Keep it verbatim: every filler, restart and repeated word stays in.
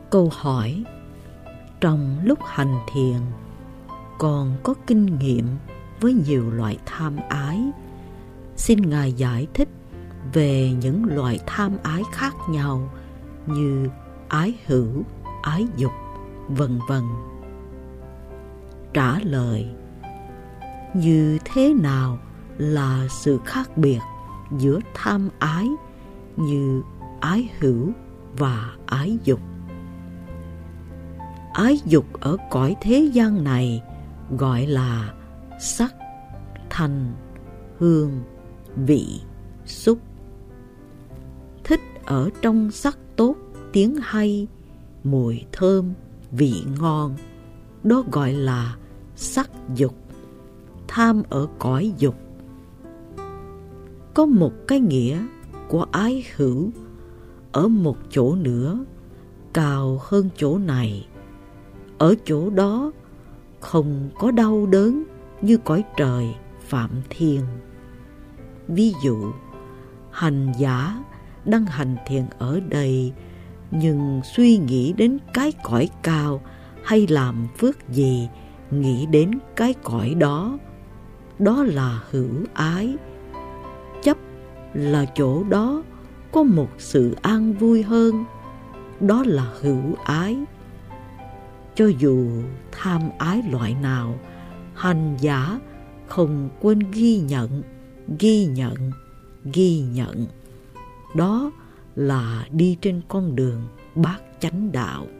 Câu hỏi: trong lúc hành thiền, con có kinh nghiệm với nhiều loại tham ái. Xin Ngài giải thích về những loại tham ái khác nhau như ái hữu, ái dục, vân vân. Trả lời: như thế nào là sự khác biệt giữa tham ái như ái hữu và ái dục? Ái dục ở cõi thế gian này gọi là sắc, thanh, hương, vị, xúc. Thích ở trong sắc tốt, tiếng hay, mùi thơm, vị ngon, đó gọi là sắc dục. Tham ở cõi dục. Có một cái nghĩa của ái hữu ở một chỗ nữa, cao hơn chỗ này. Ở chỗ đó không có đau đớn như cõi trời Phạm Thiên. Ví dụ, hành giả đang hành thiền ở đây, nhưng suy nghĩ đến cái cõi cao hay làm phước gì, nghĩ đến cái cõi đó, đó là hữu ái. Chấp là chỗ đó có một sự an vui hơn, đó là hữu ái. Cho dù tham ái loại nào, hành giả không quên ghi nhận, ghi nhận, ghi nhận. Đó là đi trên con đường bát chánh đạo.